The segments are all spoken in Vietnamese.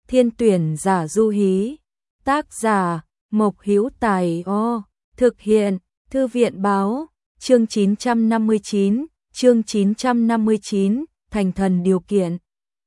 Thiên tuyển giả du hí. Tác giả Mộc Hữu Tài. Thực hiện Thư viện báo. Chương 959, thành thần điều kiện.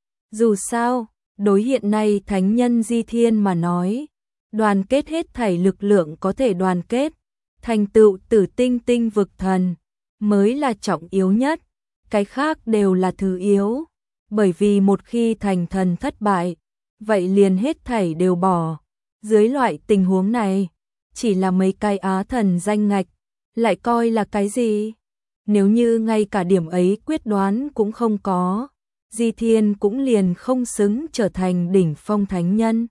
Dù sao, đối hiện nay thánh nhân Di Thiên mà nói, đoàn kết hết thảy lực lượng có thể đoàn kết, thành tựu Tử Tinh Tinh vực thần mới là trọng yếu nhất, cái khác đều là thứ yếu, bởi vì một khi thành thần thất bại, vậy liền hết thảy đều bỏ. Dưới loại tình huống này, chỉ là mấy cái á thần danh ngạch, lại coi là cái gì? Nếu như ngay cả điểm ấy quyết đoán cũng không có, Di Thiên cũng liền không xứng trở thành đỉnh phong thánh nhân.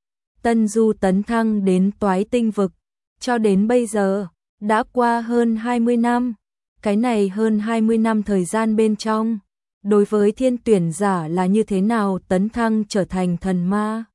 Tân Du tấn thăng đến Toái Tinh vực, cho đến bây giờ, đã qua hơn 20 năm. Cái này hơn 20 năm thời gian bên trong, đối với thiên tuyển giả là như thế nào tấn thăng trở thành thần ma.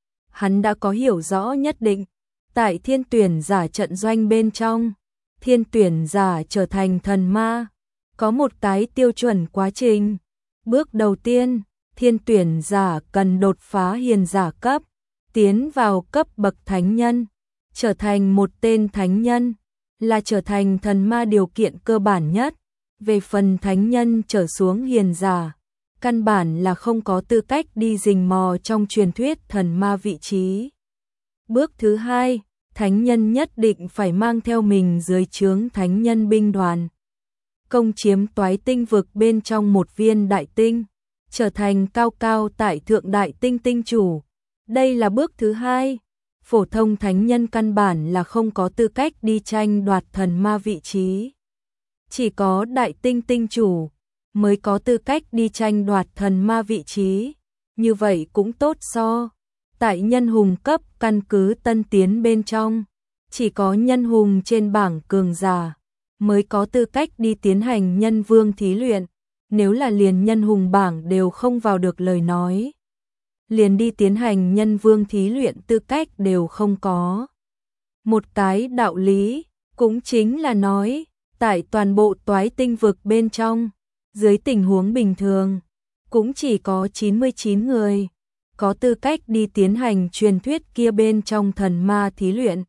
Hắn đã có hiểu rõ nhất định, tại thiên tuyển giả trận doanh bên trong, thiên tuyển giả trở thành thần ma, có một cái tiêu chuẩn quá trình. Bước đầu tiên, thiên tuyển giả cần đột phá hiền giả cấp, tiến vào cấp bậc thánh nhân, trở thành một tên thánh nhân, là trở thành thần ma điều kiện cơ bản nhất. Về phần thánh nhân trở xuống hiền giả, căn bản là không có tư cách đi rình mò trong truyền thuyết thần ma vị trí. Bước thứ hai, thánh nhân nhất định phải mang theo mình dưới trướng thánh nhân binh đoàn, công chiếm Toái Tinh vực bên trong một viên đại tinh, trở thành cao cao tại thượng đại tinh tinh chủ. Đây là bước thứ hai. Phổ thông thánh nhân căn bản là không có tư cách đi tranh đoạt thần ma vị trí. Chỉ có đại tinh tinh chủ mới có tư cách đi tranh đoạt thần ma vị trí. Như vậy cũng tốt so. Tại nhân hùng cấp căn cứ tân tiến bên trong, chỉ có nhân hùng trên bảng cường giả mới có tư cách đi tiến hành nhân vương thí luyện. Nếu là liền nhân hùng bảng đều không vào được lời nói, liền đi tiến hành nhân vương thí luyện tư cách đều không có. Một cái đạo lý, cũng chính là nói, tại toàn bộ Toái Tinh vực bên trong, dưới tình huống bình thường, cũng chỉ có 99 người có tư cách đi tiến hành truyền thuyết kia bên trong thần ma thí luyện,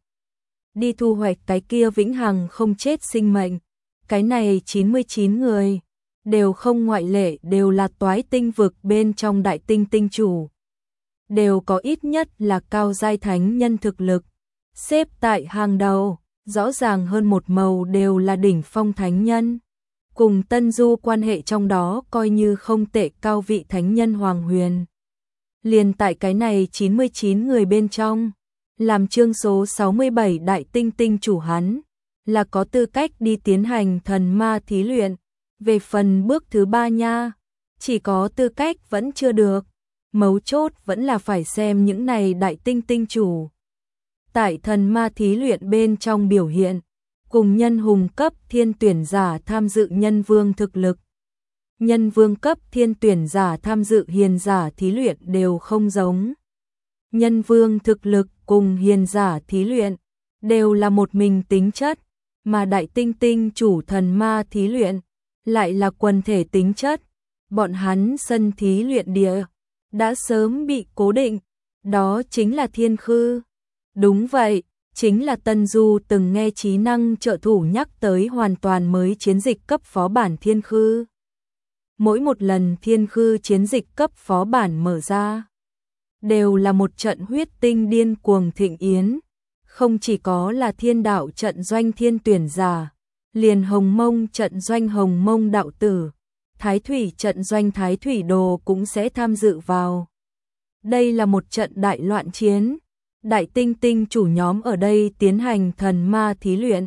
đi thu hoạch cái kia vĩnh hằng không chết sinh mệnh. Cái này 99 người, đều không ngoại lệ, đều là Toái Tinh vực bên trong đại tinh tinh chủ, đều có ít nhất là cao giai thánh nhân thực lực, xếp tại hàng đầu, rõ ràng hơn một màu đều là đỉnh phong thánh nhân. Cùng Tân Du quan hệ trong đó coi như không tệ cao vị thánh nhân Hoàng Huyền. Liền tại cái này 99 người bên trong, làm chương số 67 đại tinh tinh chủ hắn, là có tư cách đi tiến hành thần ma thí luyện. Về phần bước thứ ba nha, chỉ có tư cách vẫn chưa được. Mấu chốt vẫn là phải xem những này đại tinh tinh chủ tại thần ma thí luyện bên trong biểu hiện, cùng nhân hùng cấp thiên tuyển giả tham dự nhân vương thực lực. Nhân vương cấp thiên tuyển giả tham dự hiền giả thí luyện đều không giống. Nhân vương thực lực cùng hiền giả thí luyện đều là một mình tính chất, mà đại tinh tinh chủ thần ma thí luyện lại là quần thể tính chất. Bọn hắn sân thí luyện địa đã sớm bị cố định, đó chính là Thiên Khư. Đúng vậy, chính là Tân Du từng nghe trí năng trợ thủ nhắc tới hoàn toàn mới chiến dịch cấp phó bản Thiên Khư. Mỗi một lần Thiên Khư chiến dịch cấp phó bản mở ra, đều là một trận huyết tinh điên cuồng thịnh yến. Không chỉ có là thiên đạo trận doanh thiên tuyển giả, liền Hồng Mông trận doanh Hồng Mông đạo tử, Thái Thủy trận doanh Thái Thủy đồ cũng sẽ tham dự vào. Đây là một trận đại loạn chiến, đại tinh tinh chủ nhóm ở đây tiến hành thần ma thí luyện,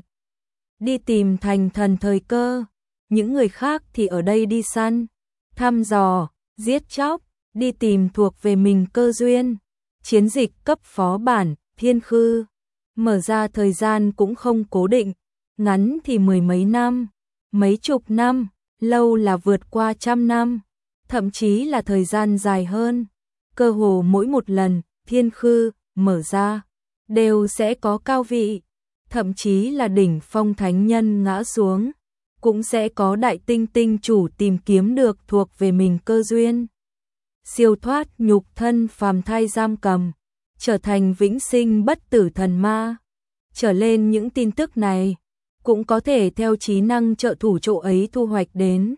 đi tìm thành thần thời cơ. Những người khác thì ở đây đi săn, thăm dò, giết chóc, đi tìm thuộc về mình cơ duyên. Chiến dịch cấp phó bản Thiên Khư mở ra thời gian cũng không cố định, ngắn thì mười mấy năm, mấy chục năm, lâu là vượt qua 100 năm, thậm chí là thời gian dài hơn. Cơ hồ mỗi một lần Thiên Khư mở ra đều sẽ có cao vị, thậm chí là đỉnh phong thánh nhân ngã xuống, cũng sẽ có đại tinh tinh chủ tìm kiếm được thuộc về mình cơ duyên. siêu thoát nhục thân phàm thai giam cầm, trở thành vĩnh sinh bất tử thần ma. Trở lên những tin tức này cũng có thể theo trí năng trợ thủ chỗ ấy thu hoạch đến.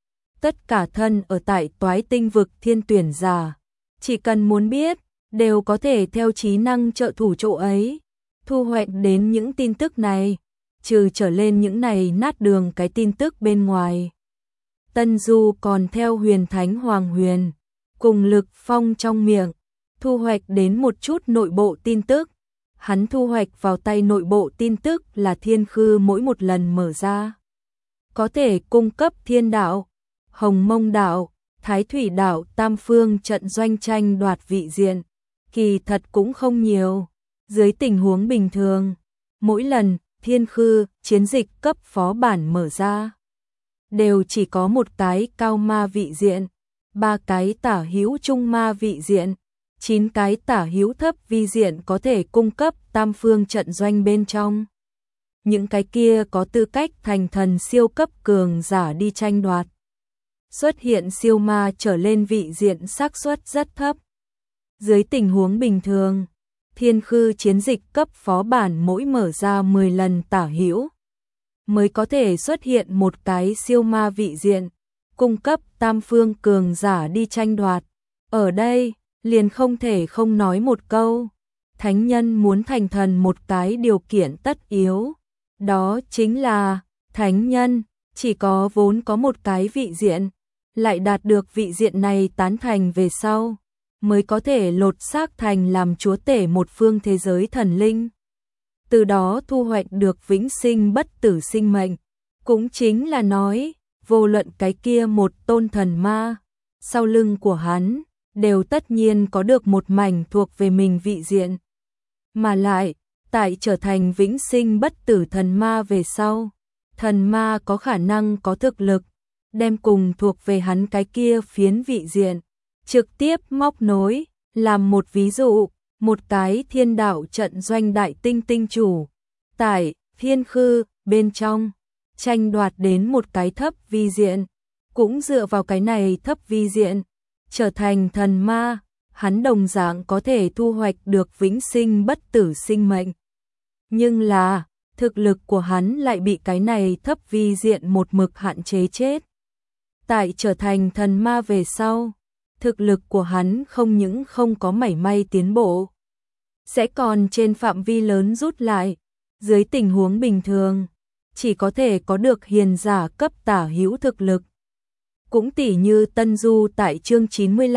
Tất cả thân ở tại Toái Tinh vực thiên tuyển giả, chỉ cần muốn biết, đều có thể theo trí năng trợ thủ chỗ ấy thu hoạch đến những tin tức này, trừ trở lên những này nát đường cái tin tức bên ngoài. Tân Du còn theo Huyền Thánh Hoàng Huyền cùng Lực Phong trong miệng thu hoạch đến một chút nội bộ tin tức. Hắn thu hoạch vào tay nội bộ tin tức là Thiên Khư mỗi một lần mở ra có thể cung cấp Thiên Đạo, Hồng Mông Đạo, Thái Thủy Đạo tam phương trận doanh tranh đoạt vị diện, kỳ thật cũng không nhiều. Dưới tình huống bình thường, mỗi lần Thiên Khư chiến dịch cấp phó bản mở ra đều chỉ có một cái cao ma vị diện, 3 cái tả hữu trung ma vị diện, 9 cái tả hữu thấp vi diện có thể cung cấp tam phương trận doanh bên trong. Những cái kia có tư cách thành thần siêu cấp cường giả đi tranh đoạt. Xuất hiện siêu ma trở lên vị diện xác suất rất thấp. Dưới tình huống bình thường, Thiên Khư chiến dịch cấp phó bản mỗi mở ra 10 lần tả hữu mới có thể xuất hiện một cái siêu ma vị diện, cung cấp tam phương cường giả đi tranh đoạt. Ở đây, liền không thể không nói một câu, thánh nhân muốn thành thần một cái điều kiện tất yếu, đó chính là thánh nhân chỉ có vốn có một cái vị diện, lại đạt được vị diện này tán thành về sau, mới có thể lột xác thành làm chúa tể một phương thế giới thần linh. Từ đó thu hoạch được vĩnh sinh bất tử sinh mệnh, cũng chính là nói, vô luận cái kia một tôn thần ma, sau lưng của hắn, đều tất nhiên có được một mảnh thuộc về mình vị diện. Mà lại, tại trở thành vĩnh sinh bất tử thần ma về sau, thần ma có khả năng có thực lực, đem cùng thuộc về hắn cái kia phiến vị diện, trực tiếp móc nối, làm một ví dụ, một cái Thiên Đạo trận doanh đại tinh tinh chủ, tại Thiên Khư bên trong, tranh đoạt đến một cái thấp vi diện, cũng dựa vào cái này thấp vi diện, trở thành thần ma, hắn đồng dạng có thể thu hoạch được vĩnh sinh bất tử sinh mệnh. Nhưng là, thực lực của hắn lại bị cái này thấp vi diện một mực hạn chế chết. Tại trở thành thần ma về sau, thực lực của hắn không những không có mảy may tiến bộ, sẽ còn trên phạm vi lớn rút lại. Dưới tình huống bình thường, chỉ có thể có được hiền giả cấp tả hữu thực lực. Cũng tỉ như Tân Du tại chương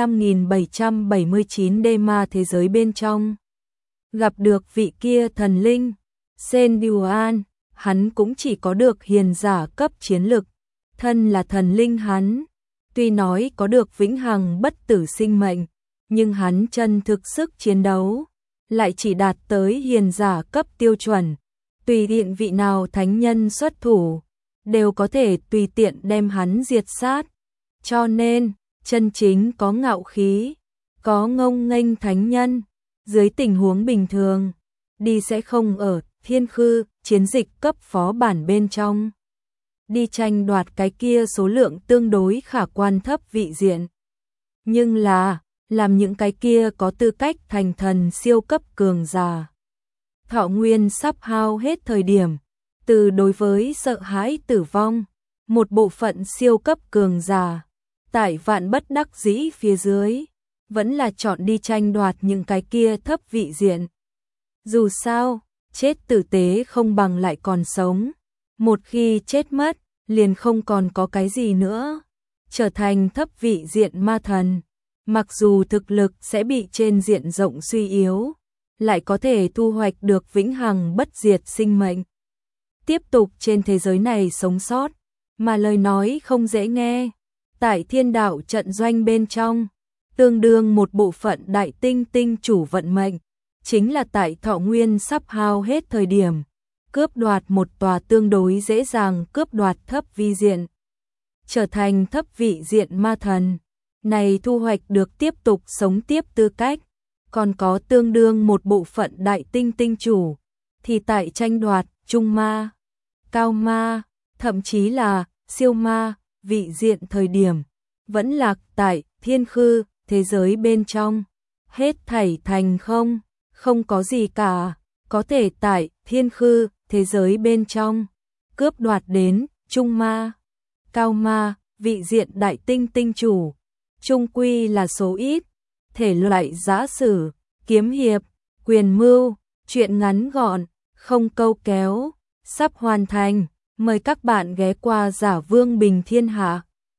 95.779 đê ma thế giới bên trong, gặp được vị kia thần linh, Sen Duan, hắn cũng chỉ có được hiền giả cấp chiến lực, thân là thần linh hắn, tuy nói có được vĩnh hằng bất tử sinh mệnh, nhưng hắn chân thực sức chiến đấu, lại chỉ đạt tới hiền giả cấp tiêu chuẩn, tùy tiện vị nào thánh nhân xuất thủ, đều có thể tùy tiện đem hắn diệt sát. Cho nên, chân chính có ngạo khí, có ngông nghênh thánh nhân, dưới tình huống bình thường, đi sẽ không ở Thiên Khư chiến dịch cấp phó bản bên trong, đi tranh đoạt cái kia số lượng tương đối khả quan thấp vị diện. Nhưng là, làm những cái kia có tư cách thành thần siêu cấp cường giả, thọ nguyên sắp hao hết thời điểm, từ đối với sợ hãi tử vong, một bộ phận siêu cấp cường giả, tại vạn bất đắc dĩ phía dưới, vẫn là chọn đi tranh đoạt những cái kia thấp vị diện. Dù sao, chết tử tế không bằng lại còn sống, một khi chết mất, liền không còn có cái gì nữa, trở thành thấp vị diện ma thần, mặc dù thực lực sẽ bị trên diện rộng suy yếu, lại có thể thu hoạch được vĩnh hằng bất diệt sinh mệnh, tiếp tục trên thế giới này sống sót, mà lời nói không dễ nghe. Tại Thiên Đạo trận doanh bên trong, tương đương một bộ phận đại tinh tinh chủ vận mệnh, chính là tại thọ nguyên sắp hao hết thời điểm, cướp đoạt một tòa tương đối dễ dàng cướp đoạt thấp vi diện, trở thành thấp vị diện ma thần, này thu hoạch được tiếp tục sống tiếp tư cách, còn có tương đương một bộ phận đại tinh tinh chủ, thì tại tranh đoạt trung ma, cao ma, thậm chí là siêu ma, vị diện thời điểm, vẫn lạc tại Thiên Khư thế giới bên trong, hết thảy thành không, không có gì cả, có thể tại thiên khư, thế giới bên trong, cướp đoạt đến, trung ma, cao ma, vị diện đại tinh tinh chủ, trung quy là số ít, thể loại giã sử, kiếm hiệp, quyền mưu, truyện ngắn gọn, không câu kéo, sắp hoàn thành, mời các bạn ghé qua Giả Vương Bình Thiên Hạ.